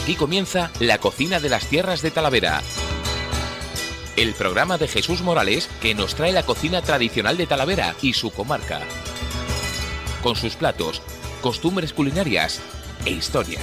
Aquí comienza La Cocina de las Tierras de Talavera, el programa de Jesús Morales que nos trae la cocina tradicional de Talavera y su comarca, con sus platos, costumbres culinarias e historia.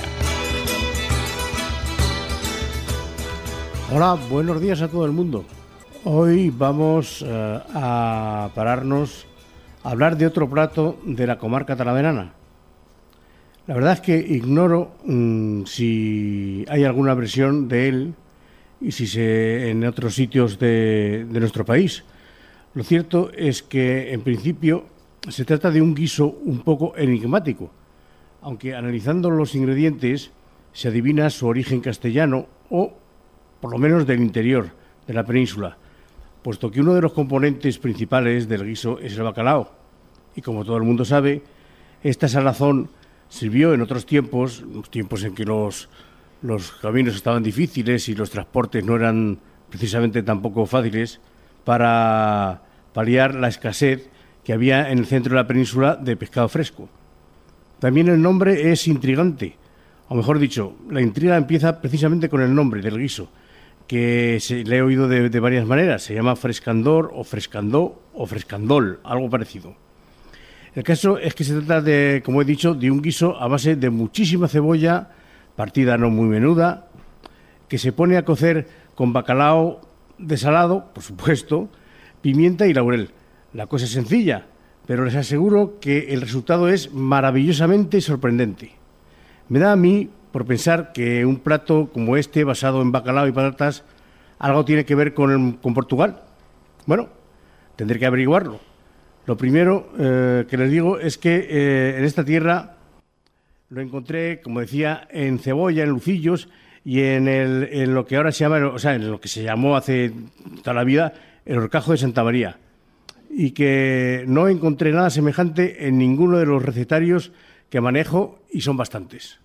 Hola, buenos días a todo el mundo. Hoy vamos a pararnos a hablar de otro plato de la comarca talaverana. La verdad es que ignoro si hay alguna versión de él y si en otros sitios de nuestro país. Lo cierto es que, en principio, se trata de un guiso un poco enigmático, aunque analizando los ingredientes se adivina su origen castellano o, por lo menos, del interior de la península, puesto que uno de los componentes principales del guiso es el bacalao. Y como todo el mundo sabe, esta salazón sirvió en otros tiempos, los tiempos en que los caminos estaban difíciles y los transportes no eran precisamente tampoco fáciles, para paliar la escasez que había en el centro de la península de pescado fresco. También el nombre es intrigante, o mejor dicho, la intriga empieza precisamente con el nombre del guiso, que le he oído de varias maneras. Se llama frescandor o frescandó o frescandol, algo parecido. El caso es que se trata de, como he dicho, de un guiso a base de muchísima cebolla, partida no muy menuda, que se pone a cocer con bacalao desalado, por supuesto, pimienta y laurel. La cosa es sencilla, pero les aseguro que el resultado es maravillosamente sorprendente. Me da a mí por pensar que un plato como este, basado en bacalao y patatas, algo tiene que ver con Portugal. Bueno, tendré que averiguarlo. Lo primero que les digo es que en esta tierra lo encontré, como decía, en cebolla, en lucillos y en lo que ahora se llama, o sea, en lo que se llamó hace toda la vida el horcajo de Santa María, y que no encontré nada semejante en ninguno de los recetarios que manejo, y son bastantes.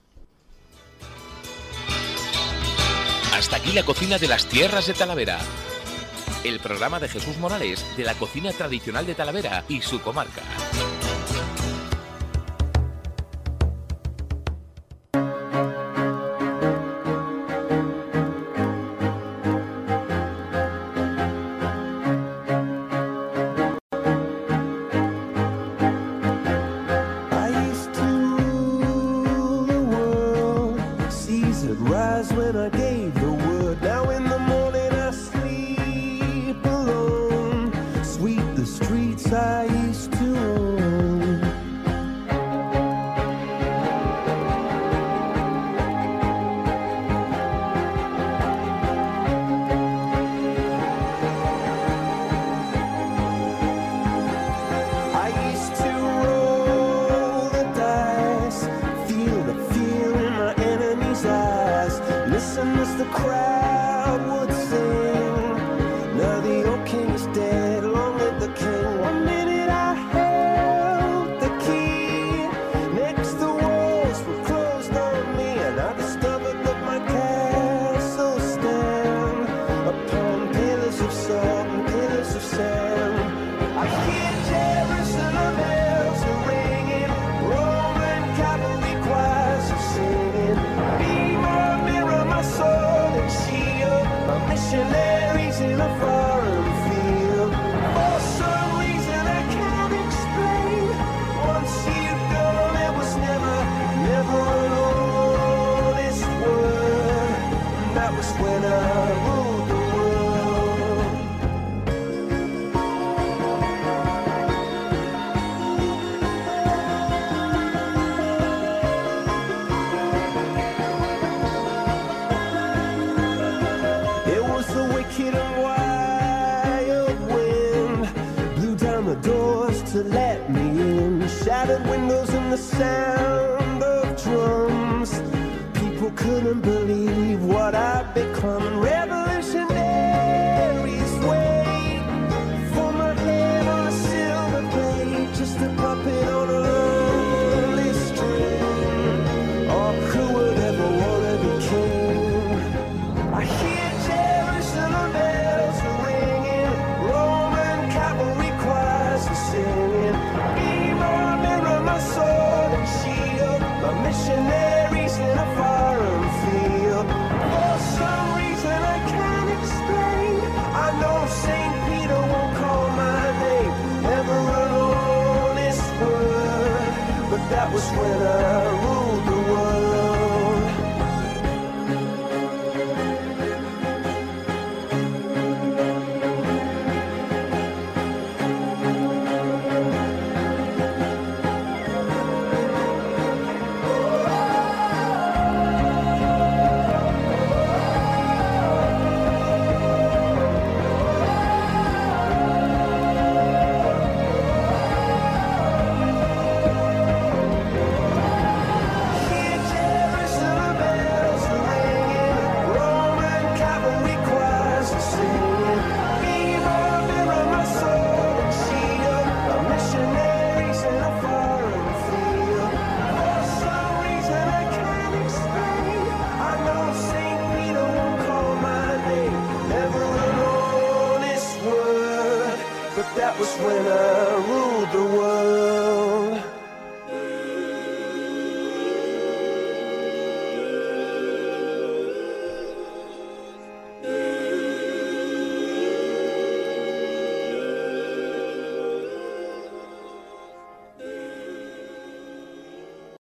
Hasta aquí la cocina de las tierras de Talavera, el programa de Jesús Morales de la cocina tradicional de Talavera y su comarca. Missionaries in a foreign field. that was when I ruled the world. That was when I